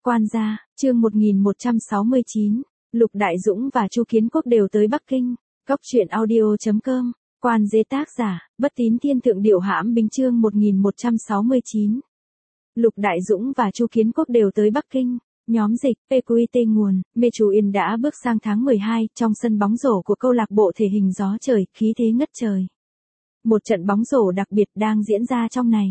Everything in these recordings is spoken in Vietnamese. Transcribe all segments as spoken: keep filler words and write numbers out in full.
Quan gia, chương một nghìn một trăm sáu mươi chín, Lục Đại Dũng và Chu Kiến Quốc đều tới Bắc Kinh. Cốc truyện audio chấm com, Quan dê tác giả, Bất Tín Thiên Thượng Điệu Hãm Bính chương một nghìn một trăm sáu mươi chín. Lục Đại Dũng và Chu Kiến Quốc đều tới Bắc Kinh. Nhóm dịch, pê quy tê nguồn, Mê Chú Yên đã bước sang tháng mười hai, trong sân bóng rổ của câu lạc bộ thể hình gió trời, khí thế ngất trời. Một trận bóng rổ đặc biệt đang diễn ra trong này.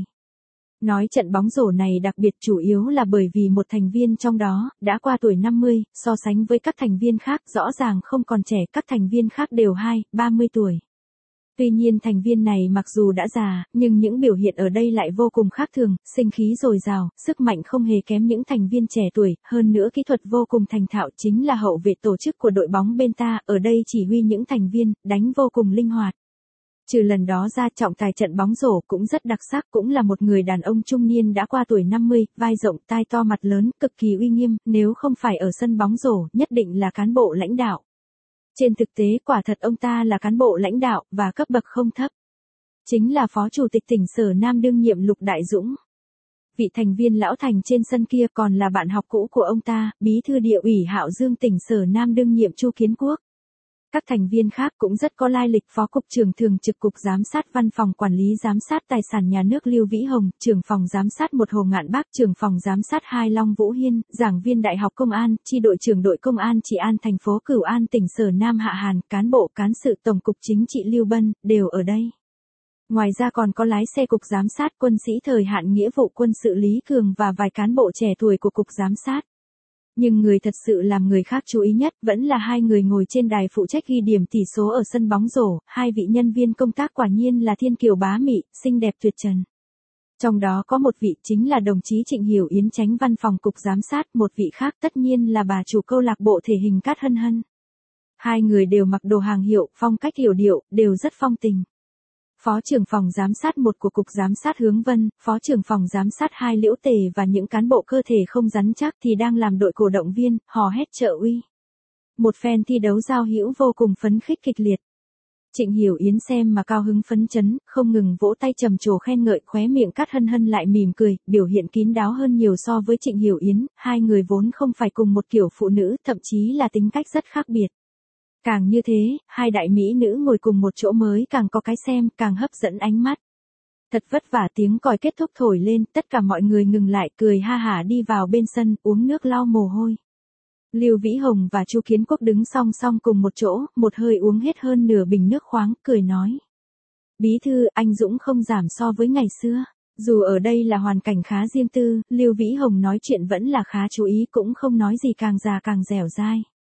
Nói trận bóng rổ này đặc biệt chủ yếu là bởi vì một thành viên trong đó, đã qua tuổi năm mươi, so sánh với các thành viên khác rõ ràng không còn trẻ, các thành viên khác đều hai, ba mươi tuổi. Tuy nhiên thành viên này mặc dù đã già, nhưng những biểu hiện ở đây lại vô cùng khác thường, sinh khí dồi dào, sức mạnh không hề kém những thành viên trẻ tuổi, hơn nữa kỹ thuật vô cùng thành thạo, chính là hậu vệ tổ chức của đội bóng bên ta, ở đây chỉ huy những thành viên, đánh vô cùng linh hoạt. Trừ lần đó ra, trọng tài trận bóng rổ cũng rất đặc sắc, cũng là một người đàn ông trung niên đã qua tuổi năm mươi, vai rộng, tai to mặt lớn, cực kỳ uy nghiêm, nếu không phải ở sân bóng rổ, nhất định là cán bộ lãnh đạo. Trên thực tế quả thật ông ta là cán bộ lãnh đạo, và cấp bậc không thấp. Chính là Phó Chủ tịch tỉnh Sở Nam đương nhiệm Lục Đại Dũng. Vị thành viên lão thành trên sân kia còn là bạn học cũ của ông ta, Bí thư Địa ủy Hạo Dương tỉnh Sở Nam đương nhiệm Chu Kiến Quốc. Các thành viên khác cũng rất có lai lịch, Phó Cục trưởng Thường trực Cục Giám sát Văn phòng Quản lý Giám sát Tài sản Nhà nước Lưu Vĩ Hồng, Trưởng phòng Giám sát một Hồ Ngạn Bác, Trưởng phòng Giám sát hai Long Vũ Hiên, Giảng viên Đại học Công an, Chi đội trưởng đội Công an Trị an thành phố Cửu An tỉnh Sở Nam Hạ Hàn, cán bộ cán sự Tổng cục Chính trị Lưu Bân, đều ở đây. Ngoài ra còn có lái xe Cục Giám sát Quân sĩ thời hạn nghĩa vụ quân sự Lý Cường và vài cán bộ trẻ tuổi của Cục Giám sát. Nhưng người thật sự làm người khác chú ý nhất vẫn là hai người ngồi trên đài phụ trách ghi điểm tỷ số ở sân bóng rổ, hai vị nhân viên công tác quả nhiên là thiên kiều bá mị, xinh đẹp tuyệt trần. Trong đó có một vị chính là đồng chí Trịnh Hiểu Yến Chánh Văn phòng Cục Giám sát, một vị khác tất nhiên là bà chủ câu lạc bộ thể hình Cát Hân Hân. Hai người đều mặc đồ hàng hiệu, phong cách hiểu điệu, đều rất phong tình. Phó trưởng phòng giám sát một của Cục Giám sát Hướng Vân, Phó trưởng phòng giám sát hai Liễu Tề và những cán bộ cơ thể không rắn chắc thì đang làm đội cổ động viên, hò hét trợ uy. Một phen thi đấu giao hữu vô cùng phấn khích kịch liệt. Trịnh Hiểu Yến xem mà cao hứng phấn chấn, không ngừng vỗ tay trầm trồ khen ngợi, khóe miệng Cát Hân Hân lại mỉm cười, biểu hiện kín đáo hơn nhiều so với Trịnh Hiểu Yến, hai người vốn không phải cùng một kiểu phụ nữ, thậm chí là tính cách rất khác biệt. Càng như thế, hai đại mỹ nữ ngồi cùng một chỗ mới càng có cái xem, càng hấp dẫn ánh mắt. Thật vất vả tiếng còi kết thúc thổi lên, tất cả mọi người ngừng lại, cười ha hả đi vào bên sân, uống nước lau mồ hôi. Lưu Vĩ Hồng và Chu Kiến Quốc đứng song song cùng một chỗ, một hơi uống hết hơn nửa bình nước khoáng, cười nói. Bí thư, anh Dũng không giảm so với ngày xưa. Dù ở đây là hoàn cảnh khá riêng tư, Lưu Vĩ Hồng nói chuyện vẫn là khá chú ý, cũng không nói gì càng già càng dẻo dai.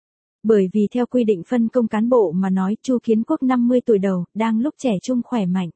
Bởi vì theo quy định phân công cán bộ mà nói, Chu Kiến Quốc năm mươi tuổi đầu, đang lúc trẻ trung khỏe mạnh.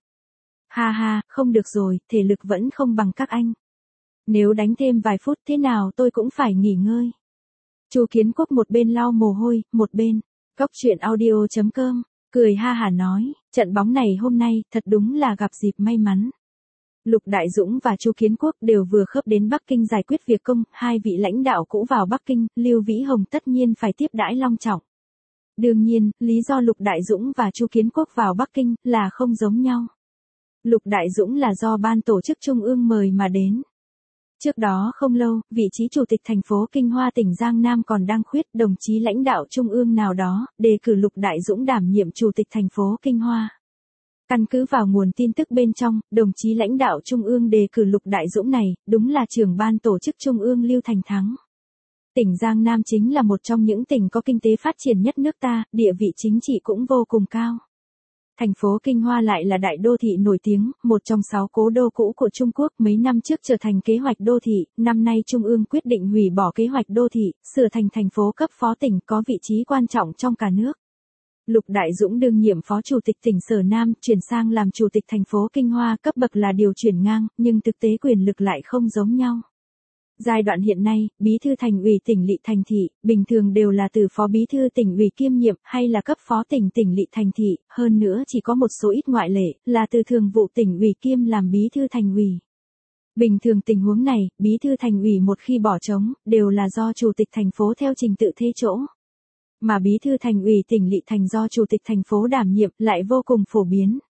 Ha ha, không được rồi, thể lực vẫn không bằng các anh. Nếu đánh thêm vài phút thế nào tôi cũng phải nghỉ ngơi. Chu Kiến Quốc một bên lau mồ hôi, một bên, cốc truyện audio chấm com, cười ha hả nói, trận bóng này hôm nay, thật đúng là gặp dịp may mắn. Lục Đại Dũng và Chu Kiến Quốc đều vừa khớp đến Bắc Kinh giải quyết việc công, hai vị lãnh đạo cũ vào Bắc Kinh, Lưu Vĩ Hồng tất nhiên phải tiếp đãi long trọng. Đương nhiên, lý do Lục Đại Dũng và Chu Kiến Quốc vào Bắc Kinh là không giống nhau. Lục Đại Dũng là do ban tổ chức trung ương mời mà đến. Trước đó không lâu, vị trí chủ tịch thành phố Kinh Hoa tỉnh Giang Nam còn đang khuyết, đồng chí lãnh đạo trung ương nào đó, đề cử Lục Đại Dũng đảm nhiệm chủ tịch thành phố Kinh Hoa. Căn cứ vào nguồn tin tức bên trong, đồng chí lãnh đạo Trung ương đề cử Lục Đại Dũng này, đúng là trưởng ban tổ chức Trung ương Lưu Thành Thắng. Tỉnh Giang Nam chính là một trong những tỉnh có kinh tế phát triển nhất nước ta, địa vị chính trị cũng vô cùng cao. Thành phố Kinh Hoa lại là đại đô thị nổi tiếng, một trong sáu cố đô cũ của Trung Quốc, mấy năm trước trở thành kế hoạch đô thị, năm nay Trung ương quyết định hủy bỏ kế hoạch đô thị, sửa thành thành phố cấp phó tỉnh có vị trí quan trọng trong cả nước. Lục Đại Dũng đương nhiệm Phó Chủ tịch tỉnh Sở Nam, chuyển sang làm Chủ tịch thành phố Kinh Hoa, cấp bậc là điều chuyển ngang, nhưng thực tế quyền lực lại không giống nhau. Giai đoạn hiện nay, Bí thư Thành ủy tỉnh lỵ thành thị, bình thường đều là từ Phó Bí thư tỉnh ủy kiêm nhiệm, hay là cấp phó tỉnh tỉnh lỵ thành thị, hơn nữa chỉ có một số ít ngoại lệ, là từ Thường vụ tỉnh ủy kiêm làm Bí thư Thành ủy. Bình thường tình huống này, Bí thư Thành ủy một khi bỏ trống, đều là do Chủ tịch thành phố theo trình tự thế chỗ. Mà Bí thư Thành ủy tỉnh lỵ thành do Chủ tịch thành phố đảm nhiệm lại vô cùng phổ biến.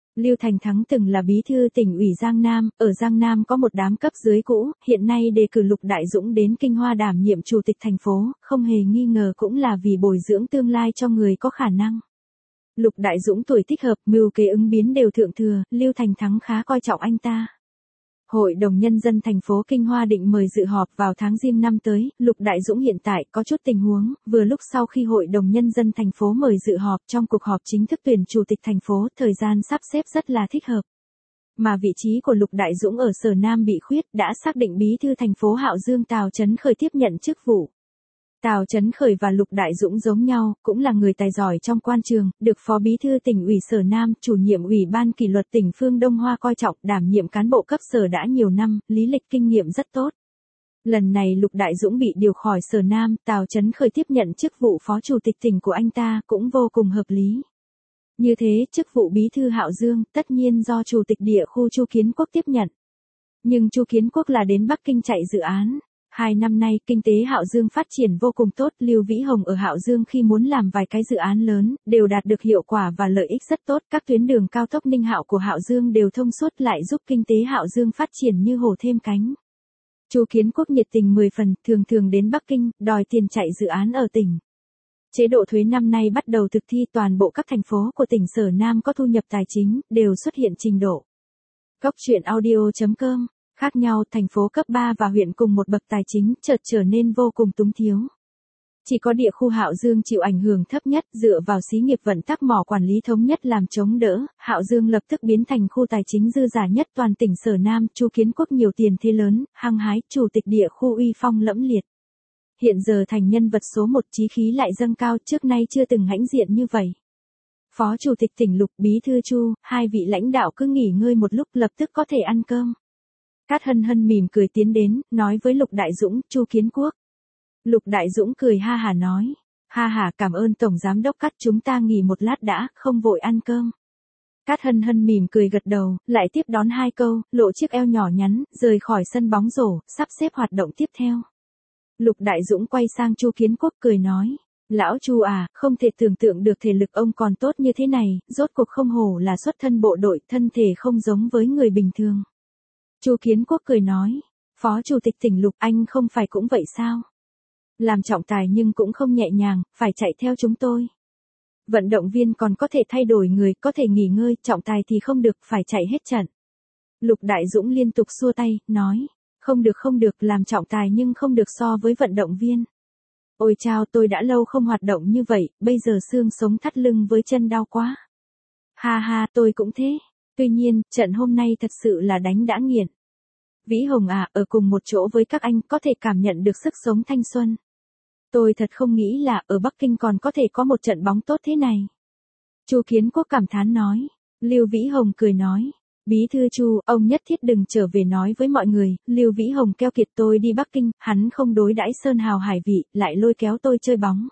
Lưu Thành Thắng từng là bí thư tỉnh ủy Giang Nam, ở Giang Nam có một đám cấp dưới cũ, hiện nay đề cử Lục Đại Dũng đến Kinh Hoa đảm nhiệm chủ tịch thành phố, không hề nghi ngờ cũng là vì bồi dưỡng tương lai cho người có khả năng. Lục Đại Dũng tuổi thích hợp, mưu kế ứng biến đều thượng thừa, Lưu Thành Thắng khá coi trọng anh ta. Hội đồng Nhân dân thành phố Kinh Hoa định mời dự họp vào tháng Giêng năm tới, Lục Đại Dũng hiện tại có chút tình huống, vừa lúc sau khi Hội đồng Nhân dân thành phố mời dự họp trong cuộc họp chính thức tuyển chủ tịch thành phố, thời gian sắp xếp rất là thích hợp. Mà vị trí của Lục Đại Dũng ở Sở Nam bị khuyết đã xác định bí thư thành phố Hạo Dương Tào Chấn Khởi tiếp nhận chức vụ. Tào Chấn Khởi và Lục Đại Dũng giống nhau, cũng là người tài giỏi trong quan trường, được Phó Bí thư tỉnh ủy Sở Nam, chủ nhiệm Ủy ban kỷ luật tỉnh Phương Đông Hoa coi trọng, đảm nhiệm cán bộ cấp sở đã nhiều năm, lý lịch kinh nghiệm rất tốt. Lần này Lục Đại Dũng bị điều khỏi Sở Nam, Tào Chấn Khởi tiếp nhận chức vụ Phó Chủ tịch tỉnh của anh ta cũng vô cùng hợp lý. Như thế, chức vụ Bí thư Hạo Dương, tất nhiên do Chủ tịch địa khu Chu Kiến Quốc tiếp nhận. Nhưng Chu Kiến Quốc là đến Bắc Kinh chạy dự án. Hai năm nay, kinh tế Hạo Dương phát triển vô cùng tốt, Lưu Vĩ Hồng ở Hạo Dương khi muốn làm vài cái dự án lớn, đều đạt được hiệu quả và lợi ích rất tốt, các tuyến đường cao tốc Ninh Hạo của Hạo Dương đều thông suốt lại giúp kinh tế Hạo Dương phát triển như hổ thêm cánh. Chu Kiến Quốc nhiệt tình mười phần, thường thường đến Bắc Kinh, đòi tiền chạy dự án ở tỉnh. Chế độ thuế năm nay bắt đầu thực thi, toàn bộ các thành phố của tỉnh Sở Nam có thu nhập tài chính, đều xuất hiện trình độ. Góc truyện audio chấm com. Khác nhau, thành phố cấp ba và huyện cùng một bậc tài chính chợt trở nên vô cùng túng thiếu. Chỉ có địa khu Hạo Dương chịu ảnh hưởng thấp nhất, dựa vào xí nghiệp vận tắc mỏ quản lý thống nhất làm chống đỡ, Hạo Dương lập tức biến thành khu tài chính dư giả nhất toàn tỉnh Sở Nam, Chu Kiến Quốc nhiều tiền thế lớn, hăng hái, chủ tịch địa khu uy phong lẫm liệt. Hiện giờ thành nhân vật số một, chí khí lại dâng cao, trước nay chưa từng hãnh diện như vậy. Phó Chủ tịch tỉnh Lục, Bí thư Chu, hai vị lãnh đạo cứ nghỉ ngơi một lúc lập tức có thể ăn cơm. Cát Hân Hân mỉm cười tiến đến, nói với Lục Đại Dũng, Chu Kiến Quốc. Lục Đại Dũng cười ha hà nói, ha hà cảm ơn Tổng Giám đốc Cát, chúng ta nghỉ một lát đã, không vội ăn cơm. Cát Hân Hân mỉm cười gật đầu, lại tiếp đón hai câu, lộ chiếc eo nhỏ nhắn, rời khỏi sân bóng rổ, sắp xếp hoạt động tiếp theo. Lục Đại Dũng quay sang Chu Kiến Quốc cười nói, lão Chu à, không thể tưởng tượng được thể lực ông còn tốt như thế này, rốt cuộc không hổ là xuất thân bộ đội, thân thể không giống với người bình thường. Chu Kiến Quốc cười nói, Phó Chủ tịch tỉnh Lục, anh không phải cũng vậy sao? Làm trọng tài nhưng cũng không nhẹ nhàng, phải chạy theo chúng tôi. Vận động viên còn có thể thay đổi người, có thể nghỉ ngơi, trọng tài thì không được, phải chạy hết trận. Lục Đại Dũng liên tục xua tay, nói, không được không được, làm trọng tài nhưng không được so với vận động viên. Ôi chao, tôi đã lâu không hoạt động như vậy, bây giờ xương sống thắt lưng với chân đau quá. Ha ha, tôi cũng thế. Tuy nhiên, trận hôm nay thật sự là đánh đã nghiện. Vĩ Hồng à, ở cùng một chỗ với các anh có thể cảm nhận được sức sống thanh xuân. Tôi thật không nghĩ là ở Bắc Kinh còn có thể có một trận bóng tốt thế này. Chu Kiến Quốc cảm thán nói. Lưu Vĩ Hồng cười nói. Bí thư Chu, ông nhất thiết đừng trở về nói với mọi người, Lưu Vĩ Hồng keo kiệt tôi đi Bắc Kinh, hắn không đối đãi sơn hào hải vị, lại lôi kéo tôi chơi bóng.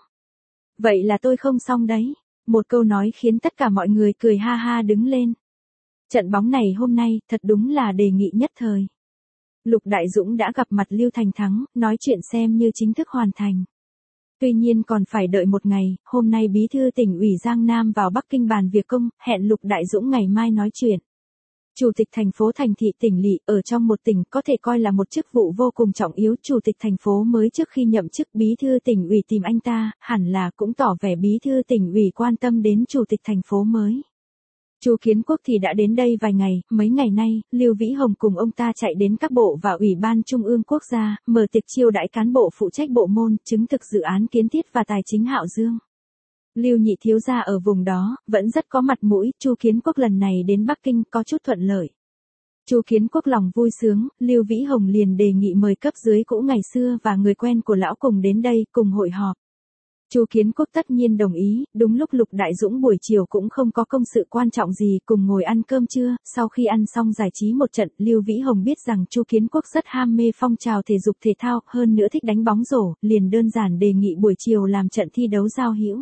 Vậy là tôi không xong đấy. Một câu nói khiến tất cả mọi người cười ha ha đứng lên. Trận bóng này hôm nay, thật đúng là đề nghị nhất thời. Lục Đại Dũng đã gặp mặt Lưu Thành Thắng, nói chuyện xem như chính thức hoàn thành. Tuy nhiên còn phải đợi một ngày, hôm nay Bí thư tỉnh ủy Giang Nam vào Bắc Kinh bàn việc công, hẹn Lục Đại Dũng ngày mai nói chuyện. Chủ tịch thành phố thành thị tỉnh lỵ ở trong một tỉnh có thể coi là một chức vụ vô cùng trọng yếu. Chủ tịch thành phố mới trước khi nhậm chức Bí thư tỉnh ủy tìm anh ta, hẳn là cũng tỏ vẻ Bí thư tỉnh ủy quan tâm đến Chủ tịch thành phố mới. Chu Kiến Quốc thì đã đến đây vài ngày, mấy ngày nay, Lưu Vĩ Hồng cùng ông ta chạy đến các bộ và Ủy ban Trung ương Quốc gia, mở tiệc chiêu đãi cán bộ phụ trách bộ môn, chứng thực dự án kiến thiết và tài chính Hạo Dương. Lưu nhị thiếu gia ở vùng đó, vẫn rất có mặt mũi, Chu Kiến Quốc lần này đến Bắc Kinh có chút thuận lợi. Chu Kiến Quốc lòng vui sướng, Lưu Vĩ Hồng liền đề nghị mời cấp dưới cũ ngày xưa và người quen của lão cùng đến đây, cùng hội họp. Chu Kiến Quốc tất nhiên đồng ý, đúng lúc Lục Đại Dũng buổi chiều cũng không có công sự quan trọng gì, cùng ngồi ăn cơm trưa, sau khi ăn xong giải trí một trận, Lưu Vĩ Hồng biết rằng Chu Kiến Quốc rất ham mê phong trào thể dục thể thao, hơn nữa thích đánh bóng rổ, liền đơn giản đề nghị buổi chiều làm trận thi đấu giao hữu.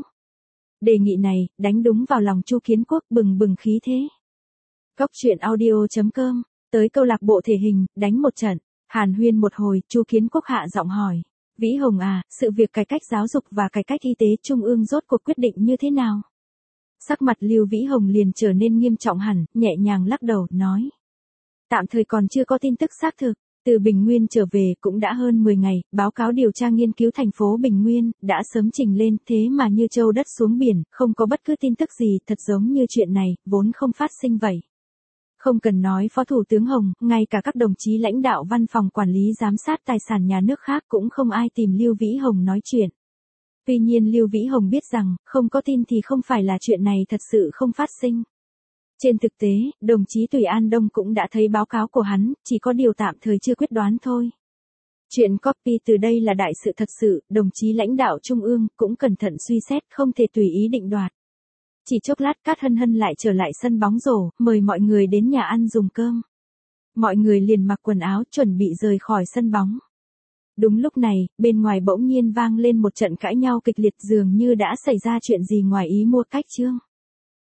Đề nghị này, đánh đúng vào lòng Chu Kiến Quốc, bừng bừng khí thế. Góc truyện audio chấm com, tới câu lạc bộ thể hình, đánh một trận, hàn huyên một hồi, Chu Kiến Quốc hạ giọng hỏi. Vĩ Hồng à, sự việc cải cách giáo dục và cải cách y tế trung ương rốt cuộc quyết định như thế nào? Sắc mặt Lưu Vĩ Hồng liền trở nên nghiêm trọng hẳn, nhẹ nhàng lắc đầu, nói. Tạm thời còn chưa có tin tức xác thực. Từ Bình Nguyên trở về cũng đã hơn mười ngày, báo cáo điều tra nghiên cứu thành phố Bình Nguyên, đã sớm trình lên, thế mà như châu đất xuống biển, không có bất cứ tin tức gì, thật giống như chuyện này, vốn không phát sinh vậy. Không cần nói Phó Thủ tướng Hồng, ngay cả các đồng chí lãnh đạo văn phòng quản lý giám sát tài sản nhà nước khác cũng không ai tìm Lưu Vĩ Hồng nói chuyện. Tuy nhiên Lưu Vĩ Hồng biết rằng, không có tin thì không phải là chuyện này thật sự không phát sinh. Trên thực tế, đồng chí Tùy An Đông cũng đã thấy báo cáo của hắn, chỉ có điều tạm thời chưa quyết đoán thôi. Chuyện copy từ đây là đại sự thật sự, đồng chí lãnh đạo Trung ương cũng cẩn thận suy xét, không thể tùy ý định đoạt. Chỉ chốc lát Cát Hân Hân lại trở lại sân bóng rổ, mời mọi người đến nhà ăn dùng cơm. Mọi người liền mặc quần áo chuẩn bị rời khỏi sân bóng. Đúng lúc này, bên ngoài bỗng nhiên vang lên một trận cãi nhau kịch liệt, dường như đã xảy ra chuyện gì ngoài ý mua cách chương.